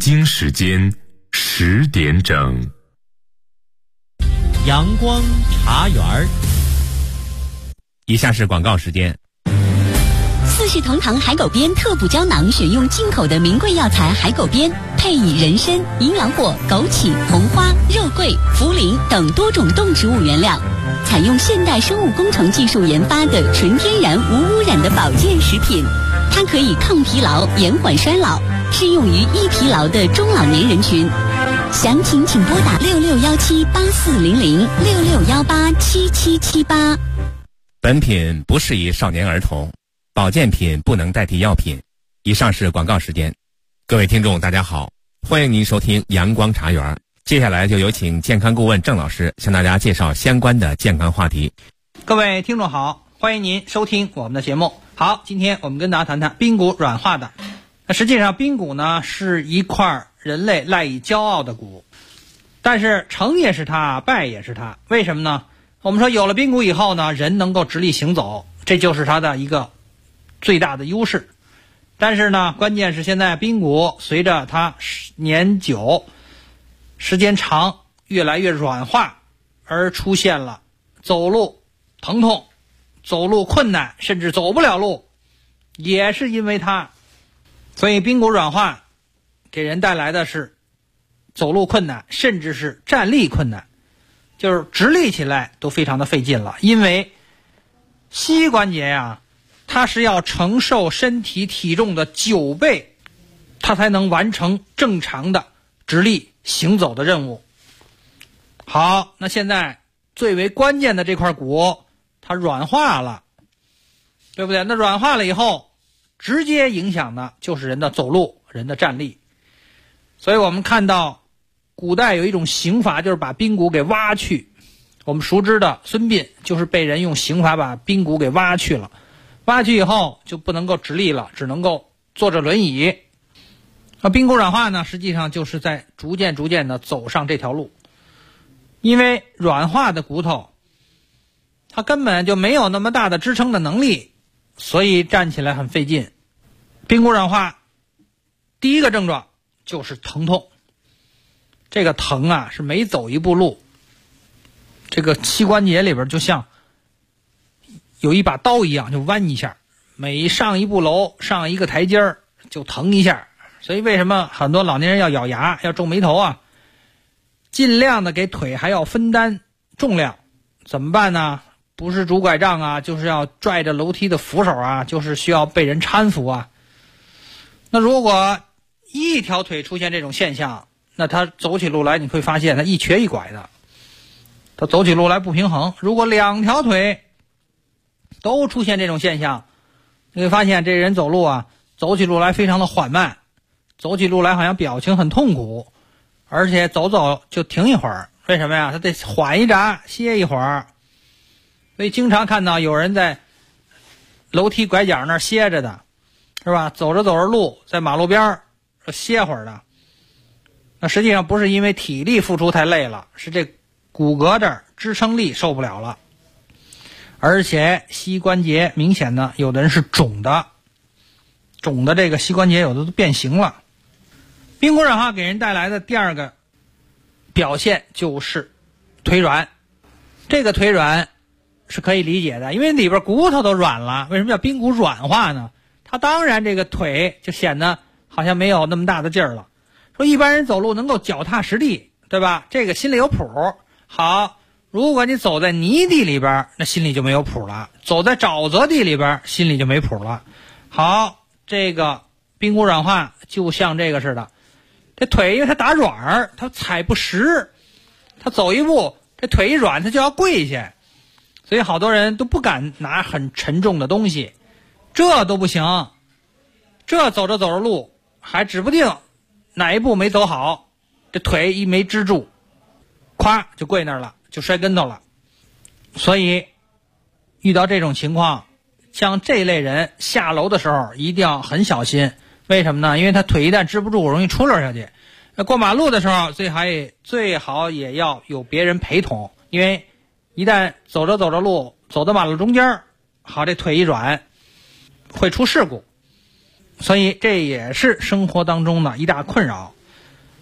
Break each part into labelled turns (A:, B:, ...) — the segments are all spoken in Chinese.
A: 京时间10点整。
B: 阳光茶园，以下是广告时间。
C: 四世同堂海狗鞭特补胶囊，选用进口的名贵药材海狗鞭，配以人参、银狼藿、枸杞、红花、肉桂、茯苓等多种动植物原料，采用现代生物工程技术研发的纯天然无污染的保健食品。它可以抗疲劳、延缓衰老，适用于易疲劳的中老年人群。详情请拨打6617840066187778。
B: 本品不适宜少年儿童，保健品不能代替药品。以上是广告时间。各位听众大家好，欢迎您收听阳光茶园。接下来就有请健康顾问郑老师向大家介绍相关的健康话题。
D: 各位听众好，欢迎您收听我们的节目。好，今天我们跟大家谈谈髌骨软化的。那实际上髌骨呢是一块人类赖以骄傲的骨，但是成也是它，败也是它。为什么呢？我们说有了髌骨以后呢，人能够直立行走，这就是它的一个最大的优势。但是呢，关键是现在髌骨随着它年久、时间长，越来越软化，而出现了走路疼痛、走路困难，甚至走不了路，也是因为它。所以髌骨软化给人带来的是走路困难，甚至是站立困难，就是直立起来都非常的费劲了。因为膝关节呀，它是要承受身体体重的9倍，它才能完成正常的直立行走的任务。好，那现在最为关键的这块骨它软化了，对不对？那软化了以后，直接影响的就是人的走路、人的站立。所以我们看到古代有一种刑罚，就是把髌骨给挖去。我们熟知的孙膑就是被人用刑罚把髌骨给挖去了，挖去以后就不能够直立了，只能够坐着轮椅。那髌骨软化呢，实际上就是在逐渐的走上这条路。因为软化的骨头它根本就没有那么大的支撑的能力，所以站起来很费劲。髌骨软化第一个症状就是疼痛。这个疼啊，是每走一步路，这个膝关节里边就像有一把刀一样，就剜一下，每上一步楼、上一个台阶就疼一下。所以为什么很多老年人要咬牙、要皱眉头啊？尽量的给腿还要分担重量。怎么办呢？不是拄拐杖啊，就是要拽着楼梯的扶手啊，就是需要被人搀扶啊。那如果一条腿出现这种现象，那他走起路来你会发现他一瘸一拐的，他走起路来不平衡。如果2条腿都出现这种现象，你会发现这人走路啊，走起路来非常的缓慢，走起路来好像表情很痛苦，而且走走就停一会儿。为什么呀？他得缓一闸，歇一会儿。所以经常看到有人在楼梯拐角那儿歇着的，是吧？走着路，在马路边歇会儿的。那实际上不是因为体力付出太累了，是这骨骼这儿支撑力受不了了。而且膝关节明显的有的人是肿的这个膝关节有的都变形了。髌骨软化给人带来的第二个表现就是腿软。这个腿软是可以理解的，因为里边骨头都软了。为什么叫髌骨软化呢？它当然这个腿就显得好像没有那么大的劲儿了。说一般人走路能够脚踏实地，对吧？这个心里有谱。好，如果你走在泥地里边，那心里就没有谱了；走在沼泽地里边，心里就没谱了。好，这个髌骨软化就像这个似的，这腿因为它打软儿，它踩不实，它走一步，这腿一软，它就要跪下，所以好多人都不敢拿很沉重的东西，这都不行。这走着路，还指不定哪一步没走好，这腿一没支住，咵就跪那儿了，就摔跟头了。所以遇到这种情况，像这类人下楼的时候一定要很小心。为什么呢？因为他腿一旦支不住，容易出溜下去。过马路的时候最好也要有别人陪同，因为一旦走着路，走到马路中间，好，这腿一软会出事故。所以这也是生活当中的一大困扰。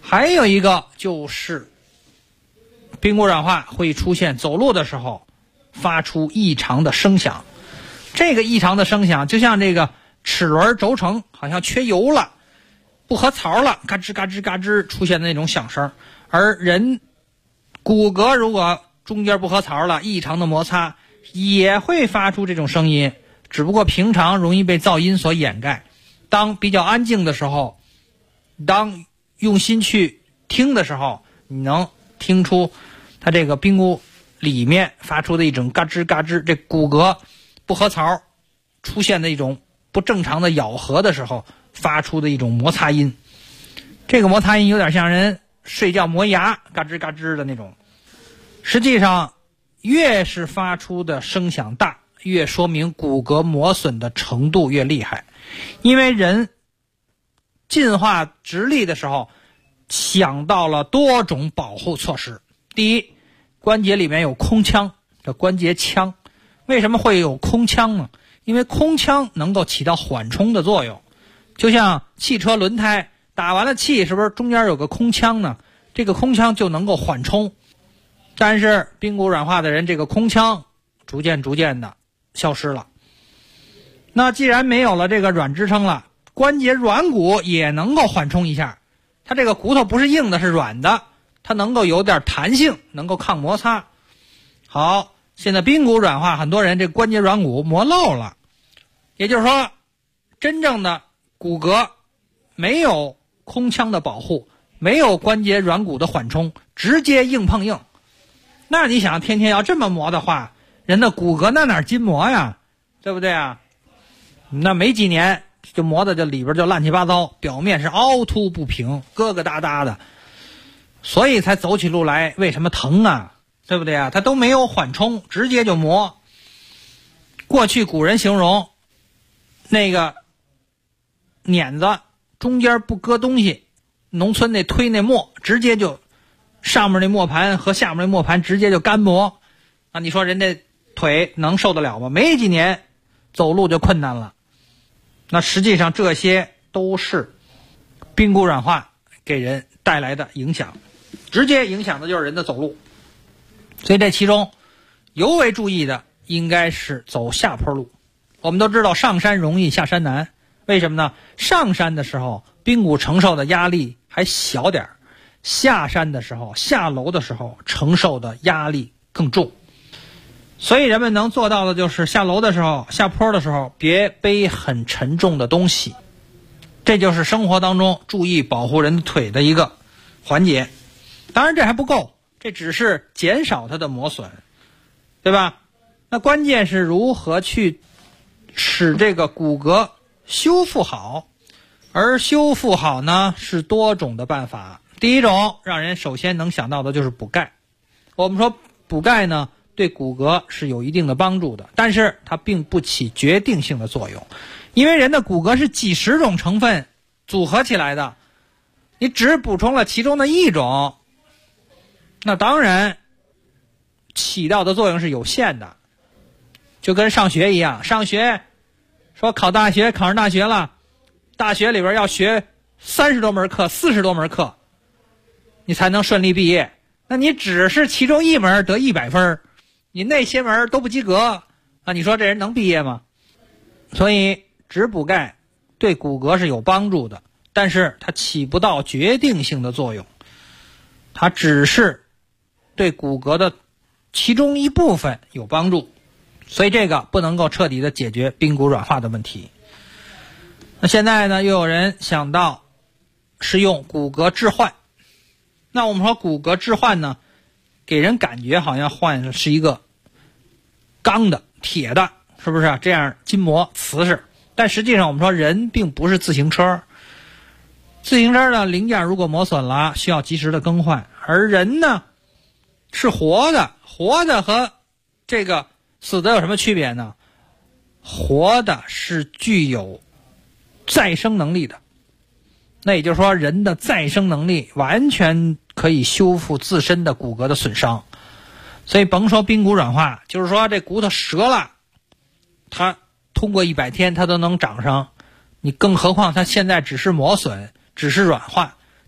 D: 还有一个就是髌骨软化会出现走路的时候发出异常的声响，这个异常的声响就像这个齿轮轴承好像缺油了，不合槽了，嘎吱嘎吱嘎吱出现的那种响声。而人骨骼如果中间不合槽了，异常的摩擦也会发出这种声音，只不过平常容易被噪音所掩盖。当比较安静的时候，当用心去听的时候，你能听出它这个髌骨里面发出的一种嘎吱嘎吱，这骨骼不合槽出现的一种不正常的咬合的时候发出的一种摩擦音。这个摩擦音有点像人睡觉磨牙嘎吱嘎吱的那种。实际上越是发出的声响大，越说明骨骼磨损的程度越厉害。因为人进化直立的时候想到了多种保护措施。第一，关节里面有空腔，叫关节腔。为什么会有空腔呢？因为空腔能够起到缓冲的作用，就像汽车轮胎打完了气，是不是中间有个空腔呢？这个空腔就能够缓冲。但是髌骨软化的人，这个空腔逐渐的消失了。那既然没有了这个软支撑了，关节软骨也能够缓冲一下，它这个骨头不是硬的，是软的，它能够有点弹性，能够抗摩擦。好，现在髌骨软化，很多人这关节软骨磨漏了，也就是说真正的骨骼没有空腔的保护，没有关节软骨的缓冲，直接硬碰硬。那你想天天要这么磨的话，人的骨骼那哪筋膜呀，对不对啊？那没几年就磨的这里边就乱七八糟，表面是凹凸不平，疙疙瘩瘩的，所以才走起路来为什么疼啊，对不对啊？它都没有缓冲，直接就磨。过去古人形容那个碾子中间不搁东西，农村那推那磨直接就上面那磨盘和下面那磨盘直接就干磨，那你说人家腿能受得了吗？没几年走路就困难了。那实际上这些都是髌骨软化给人带来的影响，直接影响的就是人的走路。所以这其中尤为注意的应该是走下坡路。我们都知道上山容易下山难，为什么呢？上山的时候髌骨承受的压力还小点，下山的时候下楼的时候承受的压力更重。所以人们能做到的就是下楼的时候下坡的时候别背很沉重的东西，这就是生活当中注意保护人的腿的一个环节。当然这还不够，这只是减少它的磨损，对吧？那关键是如何去使这个骨骼修复好。而修复好呢是多种的办法。第一种让人首先能想到的就是补钙。我们说补钙呢对骨骼是有一定的帮助的，但是它并不起决定性的作用。因为人的骨骼是几十种成分组合起来的，你只补充了其中的一种，那当然起到的作用是有限的。就跟上学一样，上学说考大学，考上大学了，大学里边要学30多门课40多门课你才能顺利毕业，那你只是其中一门得100分，你那些门都不及格，那你说这人能毕业吗？所以只补钙对骨骼是有帮助的，但是它起不到决定性的作用，它只是对骨骼的其中一部分有帮助，所以这个不能够彻底的解决髌骨软化的问题。那现在呢又有人想到是用骨骼置换。那我们说骨骼置换呢给人感觉好像换的是一个钢的铁的，是不是这样筋膜瓷实，但实际上我们说人并不是自行车，自行车的零件如果磨损了需要及时的更换，而人呢是活的，活的和这个死的有什么区别呢？活的是具有再生能力的，那也就是说人的再生能力完全可以修复自身的骨骼的损伤。所以甭说髌骨软化，就是说这骨头折了，它通过100天它都能长上，你更何况它现在只是磨损，只是软化，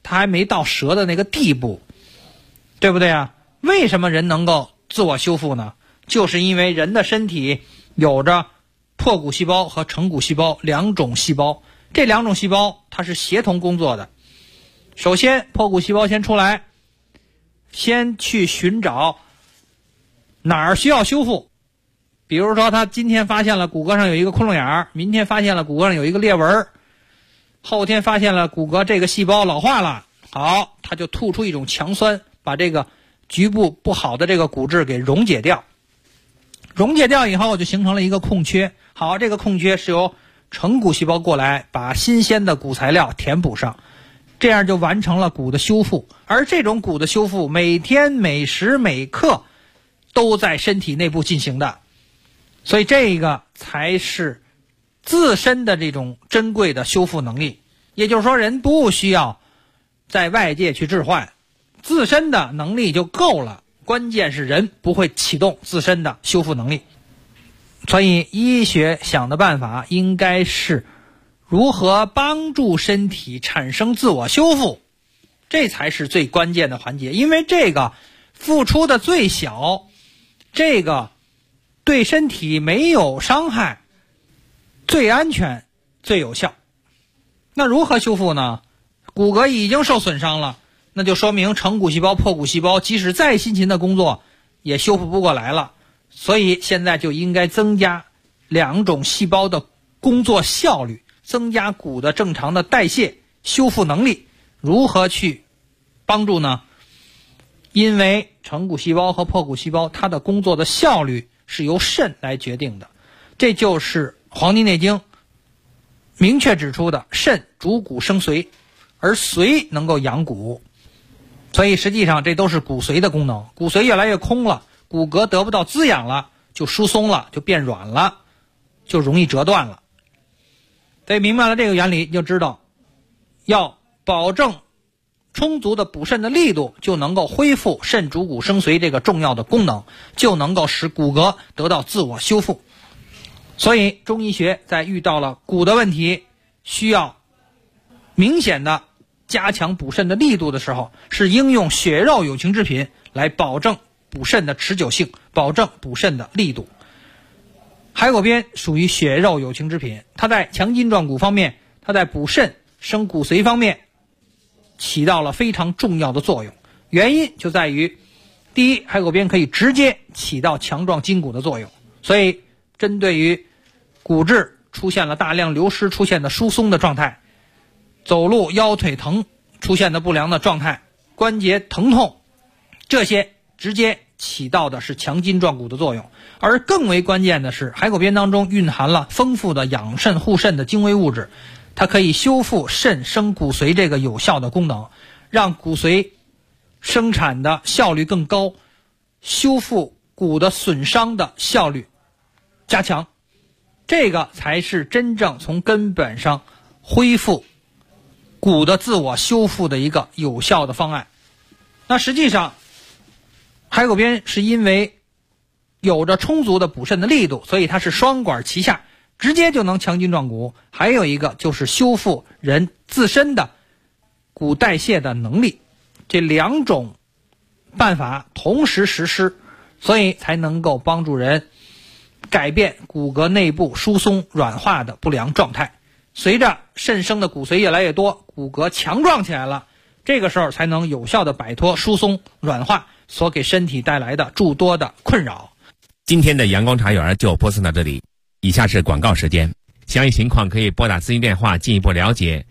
D: 它还没到折的那个地步，对不对啊？为什么人能够自我修复呢？就是因为人的身体有着破骨细胞和成骨细胞两种细胞，这两种细胞它是协同工作的。首先破骨细胞先出来，先去寻找哪儿需要修复，比如说他今天发现了骨骼上有一个窟窿眼儿，明天发现了骨骼上有一个裂纹，后天发现了骨骼这个细胞老化了，好，他就吐出一种强酸，把这个局部不好的这个骨质给溶解掉。溶解掉以后就形成了一个空缺，好，这个空缺是由成骨细胞过来把新鲜的骨材料填补上，这样就完成了骨的修复。而这种骨的修复每天每时每刻都在身体内部进行的，所以这个才是自身的这种珍贵的修复能力。也就是说，人不需要在外界去置换，自身的能力就够了，关键是人不会启动自身的修复能力。所以医学想的办法应该是如何帮助身体产生自我修复，这才是最关键的环节。因为这个付出的最小，这个对身体没有伤害，最安全最有效。那如何修复呢？骨骼已经受损伤了，那就说明成骨细胞破骨细胞即使再辛勤的工作也修复不过来了。所以现在就应该增加两种细胞的工作效率，增加骨的正常的代谢修复能力。如何去帮助呢？因为成骨细胞和破骨细胞它的工作的效率是由肾来决定的，这就是《黄帝内经》明确指出的，肾主骨生髓，而髓能够养骨。所以实际上这都是骨髓的功能，骨髓越来越空了，骨骼得不到滋养了，就疏松了，就变软了，就容易折断了。所以明白了这个原理，就知道要保证充足的补肾的力度，就能够恢复肾主骨生髓这个重要的功能，就能够使骨骼得到自我修复。所以中医学在遇到了骨的问题，需要明显的加强补肾的力度的时候，是应用血肉有情之品来保证补肾的持久性，保证补肾的力度。海狗鞭属于血肉有情之品，它在强筋壮骨方面，它在补肾生骨髓方面起到了非常重要的作用。原因就在于，第一，海狗鞭可以直接起到强壮筋骨的作用，所以针对于骨质出现了大量流失，出现的疏松的状态，走路腰腿疼出现的不良的状态，关节疼痛，这些直接起到的是强筋壮骨的作用。而更为关键的是，海狗鞭当中蕴含了丰富的养肾护肾的精微物质，它可以修复肾生骨髓这个有效的功能，让骨髓生产的效率更高，修复骨的损伤的效率加强，这个才是真正从根本上恢复骨的自我修复的一个有效的方案。那实际上海狗鞭是因为有着充足的补肾的力度，所以它是双管齐下，直接就能强筋壮骨。还有一个就是修复人自身的骨代谢的能力，这两种办法同时实施，所以才能够帮助人改变骨骼内部疏松软化的不良状态。随着肾生的骨髓越来越多，骨骼强壮起来了，这个时候才能有效的摆脱疏松软化所给身体带来的诸多的困扰。
B: 今天的阳光茶园就播送到这里，以下是广告时间。详细情况可以拨打咨询电话进一步了解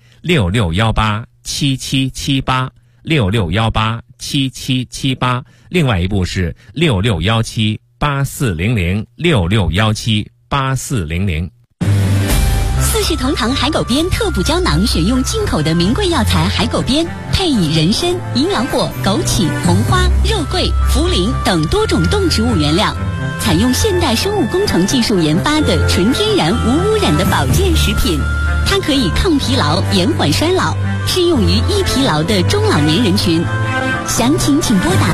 B: ，66187778，66187778，另外一部是66178400，66178400。
C: 四世同堂海狗鞭特补胶囊选用进口的名贵药材海狗鞭，配以人参、银耳果、枸杞、红花、肉桂、茯苓等多种动植物原料，采用现代生物工程技术研发的纯天然无污染的保健食品。它可以抗疲劳、延缓衰老，适用于易疲劳的中老年人群。详情请拨打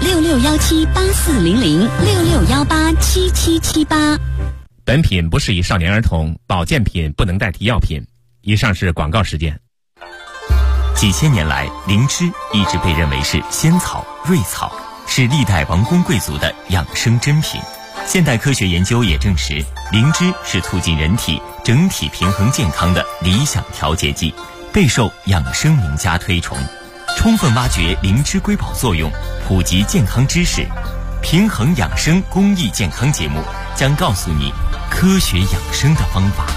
C: 66178400，66187778。
B: 本品不适宜少年儿童，保健品不能代替药品。以上是广告时间。
E: 几千年来，灵芝一直被认为是仙草、瑞草，是历代王公贵族的养生珍品。现代科学研究也证实，灵芝是促进人体整体平衡健康的理想调节剂，备受养生名家推崇。充分挖掘灵芝瑰宝作用，普及健康知识，平衡养生公益健康节目将告诉你科学养生的方法。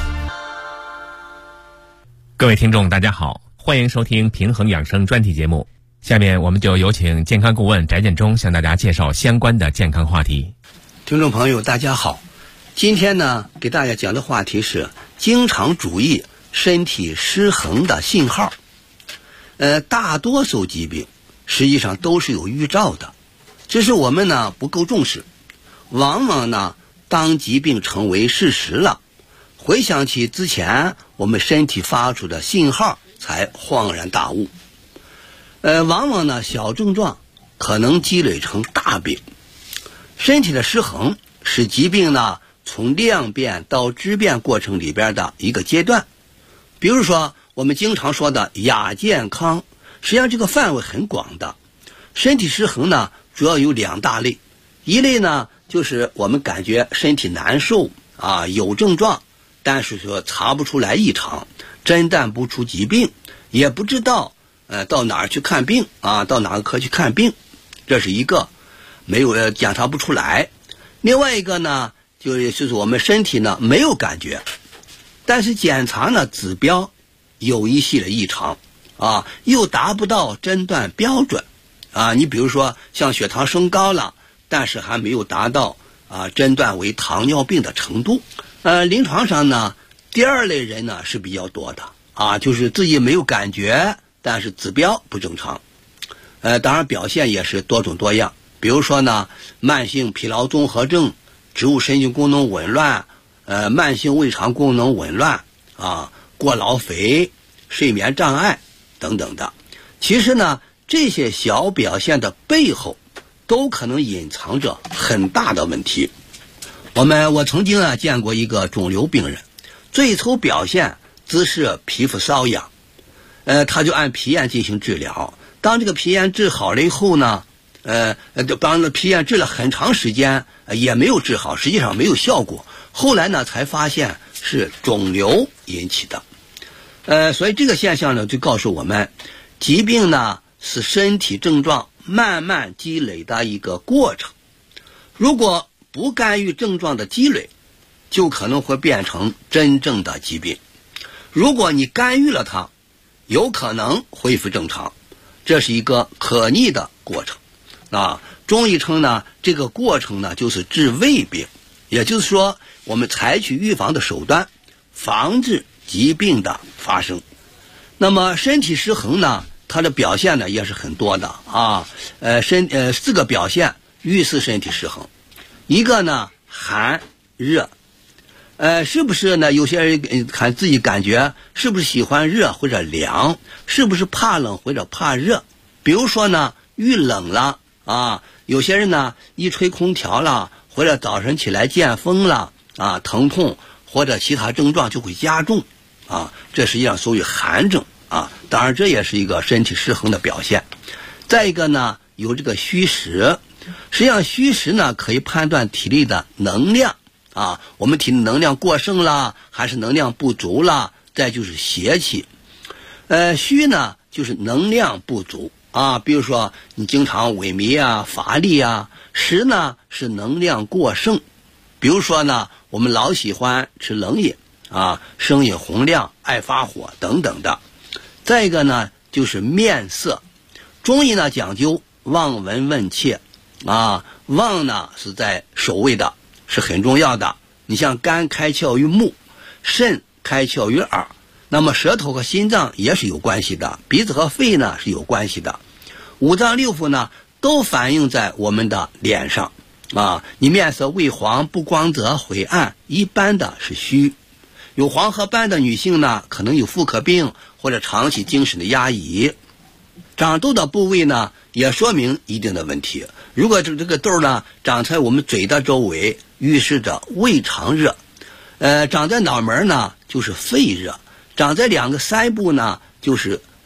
B: 各位听众大家好，欢迎收听平衡养生专题节目。下面我们就有请健康顾问翟建中向大家介绍相关的健康话题。
F: 听众朋友大家好，今天呢给大家讲的话题是经常注意身体失衡的信号。大多数疾病实际上都是有预兆的，只是我们呢不够重视，往往呢当疾病成为事实了，回想起之前我们身体发出的信号才恍然大悟。往往呢小症状可能积累成大病。身体的失衡是疾病呢从量变到质变过程里边的一个阶段。比如说我们经常说的亚健康，实际上这个范围很广的。身体失衡呢主要有两大类，一类呢就是我们感觉身体难受有症状，但是说查不出来异常，诊断不出疾病，也不知道到哪儿去看病到哪个科去看病，这是一个没有检查不出来。另外一个呢就是我们身体呢没有感觉，但是检查呢指标有一系列异常又达不到诊断标准你比如说像血糖升高了，但是还没有达到诊断为糖尿病的程度。临床上呢第二类人呢是比较多的就是自己没有感觉，但是指标不正常。当然表现也是多种多样，比如说呢慢性疲劳综合症、植物神经功能紊乱、慢性胃肠功能紊乱过劳肥、睡眠障碍等等的。其实呢这些小表现的背后都可能隐藏着很大的问题。我曾经见过一个肿瘤病人，最初表现只是皮肤瘙痒，他就按皮炎进行治疗。当这个皮炎治好了以后呢当皮炎治了很长时间也没有治好，实际上没有效果。后来呢才发现是肿瘤引起的。所以这个现象呢就告诉我们，疾病呢是身体症状慢慢积累的一个过程。如果不干预症状的积累，就可能会变成真正的疾病。如果你干预了它，有可能恢复正常，这是一个可逆的过程。中医称呢这个过程呢就是治未病，也就是说我们采取预防的手段，防治疾病的发生。那么身体失衡呢它的表现呢也是很多的四个表现预示身体失衡。一个呢寒热，是不是呢有些人看自己感觉是不是喜欢热或者凉，是不是怕冷或者怕热。比如说呢遇冷了有些人呢一吹空调了，或者早晨起来见风了疼痛或者其他症状就会加重这实际上属于寒症当然这也是一个身体失衡的表现。再一个呢有这个虚实，实际上虚实呢可以判断体力的能量我们体力能量过剩了还是能量不足了。再就是邪气，虚呢就是能量不足比如说你经常萎靡乏力实呢是能量过剩。比如说呢我们老喜欢吃冷饮声音洪亮、爱发火等等的。再一个呢就是面色，中医呢讲究望闻问切望呢是在首位的，是很重要的。你像肝开窍于目，肾开窍于耳，那么舌头和心脏也是有关系的，鼻子和肺呢是有关系的。五脏六腑呢都反映在我们的脸上你面色微黄、不光泽、晦暗，一般的是虚。有黄褐斑的女性呢可能有妇科病或者长期精神的压抑。长痘的部位呢也说明一定的问题。如果这个痘呢长在我们嘴的周围，预示着胃肠热。长在脑门呢就是肺热，长在两个腮部呢就是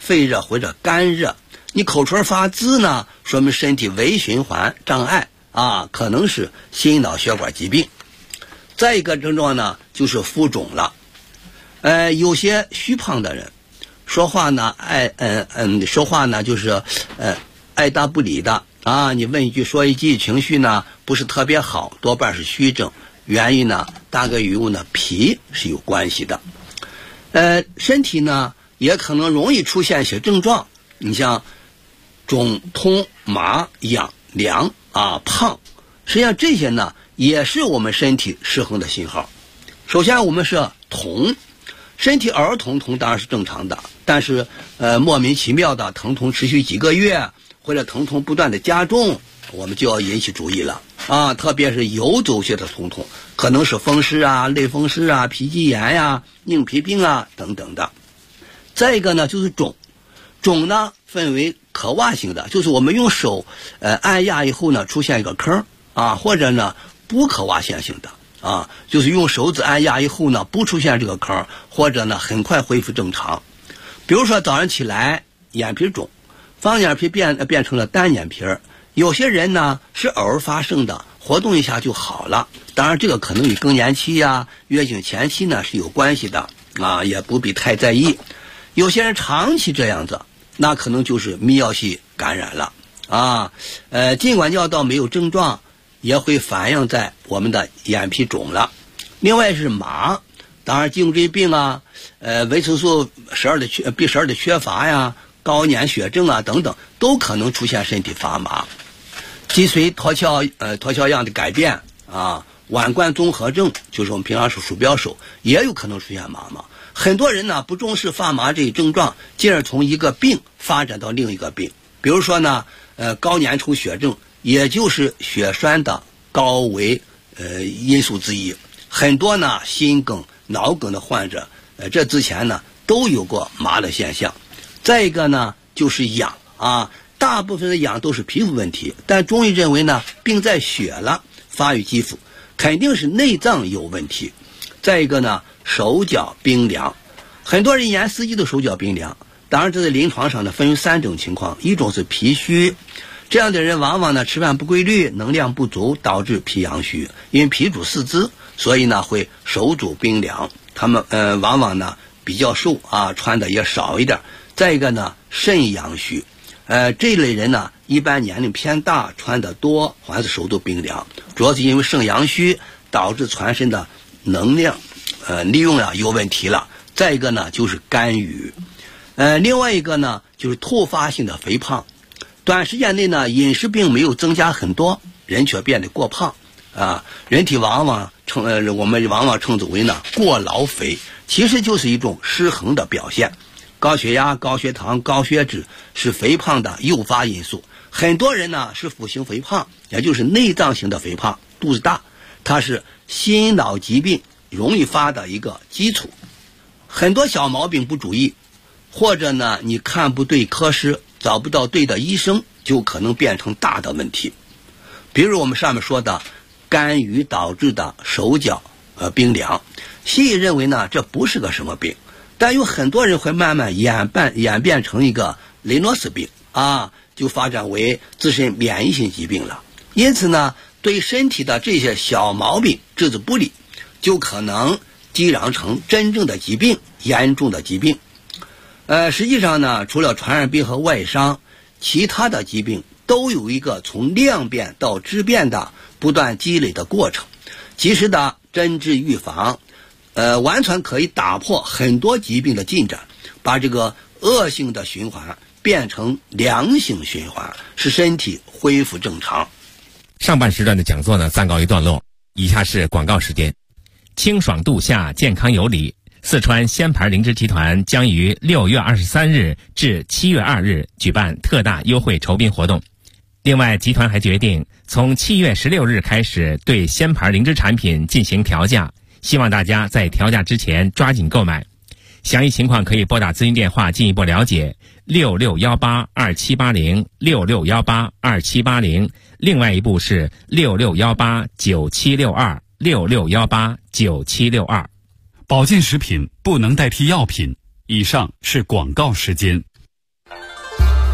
F: 肺热或者肝热。你口唇发紫呢，说明身体微循环障碍啊，可能是心脑血管疾病。再一个症状呢，就是腹肿了。有些虚胖的人说话呢，就是爱答不理的啊。你问一句说一句，情绪呢不是特别好，多半是虚症。原因呢，大概与脾是有关系的。身体呢也可能容易出现一些症状，你像肿、痛、麻、痒、凉啊、胖，实际上这些呢也是我们身体失衡的信号。首先我们是痛，身体偶尔疼痛当然是正常的，但是莫名其妙的疼痛持续几个月，或者疼痛不断的加重，我们就要引起注意了啊！特别是游走性的疼痛，可能是风湿啊、类风湿啊、脾肌炎呀、硬皮病啊等等的。再一个呢就是肿，肿呢分为可挖性的，就是我们用手按压以后呢出现一个坑啊，或者呢不可挖现性的啊，就是用手指按压以后呢不出现这个坑，或者呢很快恢复正常。比如说早上起来眼皮肿，方眼皮变成了单眼皮，有些人呢是偶尔发生的，活动一下就好了。当然这个可能与更年期呀、月经前期呢是有关系的啊，也不必太在意。有些人长期这样子，那可能就是泌尿系感染了啊。尽管尿道没有症状，也会反映在我们的眼皮肿了。另外是麻，当然颈椎病啊，维生素B12的缺乏呀，高粘血症啊等等，都可能出现身体发麻。脊髓脱壳样的改变啊，腕冠综合症，就是我们平常说鼠标手，也有可能出现麻麻。很多人呢不重视发麻这一症状，进而从一个病发展到另一个病。比如说呢，高粘稠血症，也就是血栓的高危因素之一。很多呢心梗、脑梗的患者，这之前呢都有过麻的现象。再一个呢就是痒啊，大部分的痒都是皮肤问题，但中医认为呢病在血了，发育肌肤，肯定是内脏有问题。再一个呢，手脚冰凉，很多人一年四季都手脚冰凉。当然这在临床上呢分为3种情况，一种是脾虚，这样的人往往呢吃饭不规律，能量不足，导致脾阳虚。因为脾主四肢，所以呢会手足冰凉，他们往往呢比较瘦啊，穿的也少一点。再一个呢肾阳虚，这类人呢一般年龄偏大，穿的多，还是手都冰凉，主要是因为肾阳虚导致全身的能量利用有问题了。再一个呢就是肝郁，另外一个呢就是突发性的肥胖，短时间内呢饮食并没有增加很多，人却变得过胖啊。人体我们往往称之为呢过劳肥，其实就是一种失衡的表现。高血压、高血糖、高血脂是肥胖的诱发因素。很多人呢是腹型肥胖，也就是内脏型的肥胖，肚子大，它是心脑疾病容易发的一个基础。很多小毛病不注意，或者呢你看不对科室，找不到对的医生，就可能变成大的问题。比如我们上面说的肝郁导致的手脚冰凉，西医认为呢这不是个什么病，但有很多人会慢慢演变成一个雷诺氏病啊，就发展为自身免疫性疾病了。因此呢对身体的这些小毛病置之不理，就可能激扬成真正的疾病，严重的疾病。实际上呢除了传染病和外伤，其他的疾病都有一个从量变到质变的不断积累的过程。及时的诊治预防完全可以打破很多疾病的进展，把这个恶性的循环变成良性循环，使身体恢复正常。
B: 上半时段的讲座呢暂告一段落，以下是广告时间。清爽度夏，健康有理。四川仙牌灵芝集团将于6月23日至7月2日举办特大优惠酬宾活动。另外，集团还决定从7月16日开始对仙牌灵芝产品进行调价，希望大家在调价之前抓紧购买。详细情况可以拨打咨询电话进一步了解，66182780，66182780，另外一部是66189762，66189762。
A: 保健食品不能代替药品。以上是广告时间。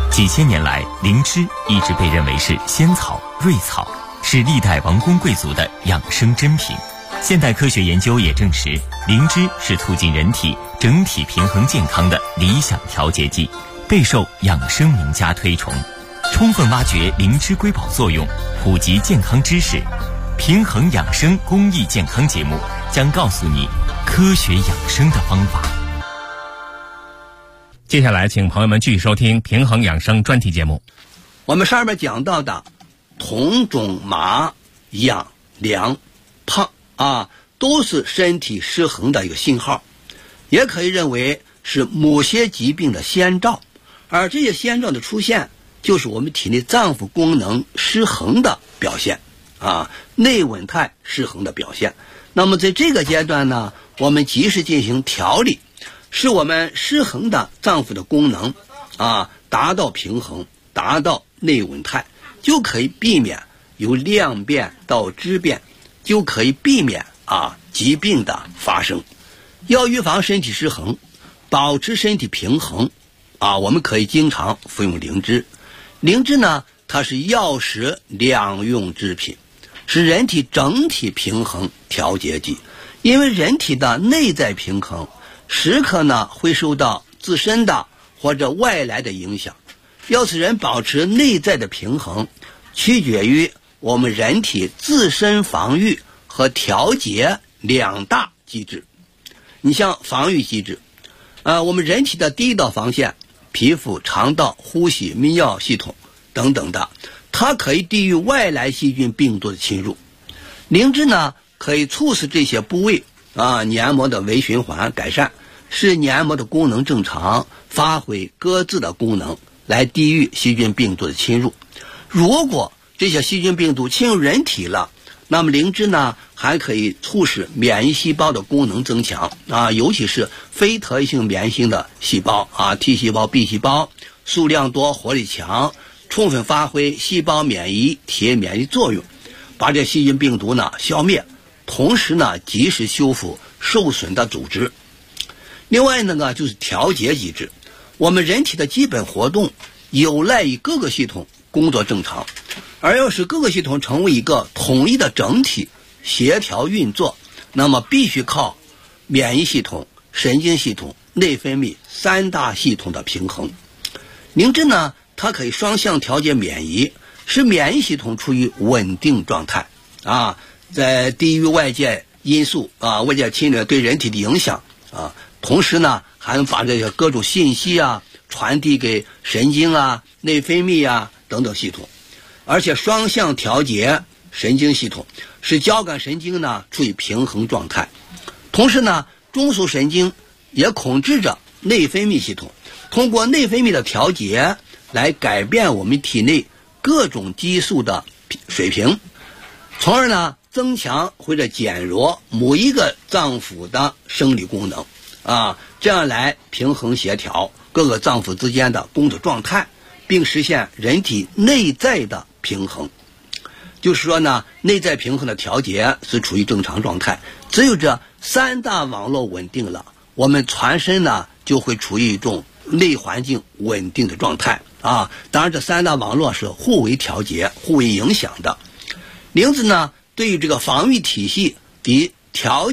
E: 几千年来，灵芝一直被认为是仙草、瑞草，是历代王公贵族的养生珍品。现代科学研究也证实，灵芝是促进人体整体平衡健康的理想调节剂，备受养生名家推崇。充分挖掘灵芝瑰宝作用，普及健康知识，平衡养生公益健康节目将告诉你科学养生的方法。
B: 接下来请朋友们继续收听平衡养生专题节目。
F: 我们上面讲到的酮、肿、麻、痒、凉、胖都是身体失衡的一个信号，也可以认为是某些疾病的先兆。而这些先兆的出现，就是我们体内脏腑功能失衡的表现内稳态失衡的表现。那么在这个阶段呢，我们及时进行调理，使我们失衡的脏腑的功能达到平衡，达到内稳态，就可以避免由量变到质变，就可以避免疾病的发生。要预防身体失衡，保持身体平衡我们可以经常服用灵芝。灵芝呢，它是药食两用之品，是人体整体平衡调节剂。因为人体的内在平衡时刻呢会受到自身的或者外来的影响，要使人保持内在的平衡，取决于我们人体自身防御和调节两大机制。你像防御机制我们人体的第一道防线，皮肤、肠道、呼吸、泌尿系统等等的，它可以抵御外来细菌病毒的侵入。灵芝呢，可以促使这些部位黏膜的微循环改善，使黏膜的功能正常，发挥各自的功能，来抵御细菌病毒的侵入。如果这些细菌病毒侵入人体了，那么灵芝呢，还可以促使免疫细胞的功能增强尤其是非特异性免疫性的细胞T 细胞、B 细胞，数量多，活力强，充分发挥细胞免疫体免疫作用，把这细菌病毒呢消灭，同时呢及时修复受损的组织。另外呢就是调节机制。我们人体的基本活动有赖于各个系统工作正常，而要使各个系统成为一个统一的整体协调运作，那么必须靠免疫系统、神经系统、内分泌三大系统的平衡。灵芝呢，它可以双向调节免疫，使免疫系统处于稳定状态在抵御外界因素外界侵略对人体的影响同时呢还能把这些各种信息传递给神经内分泌等等系统。而且双向调节神经系统，使交感神经呢处于平衡状态。同时呢，中枢神经也控制着内分泌系统，通过内分泌的调节来改变我们体内各种激素的水平，从而呢增强或者减弱某一个脏腑的生理功能这样来平衡协调各个脏腑之间的工作状态，并实现人体内在的平衡。就是说呢，内在平衡的调节是处于正常状态，只有这三大网络稳定了，我们全身呢就会处于一种内环境稳定的状态当然这三大网络是互为调节、互为影响的。灵芝呢对于这个防御体系的调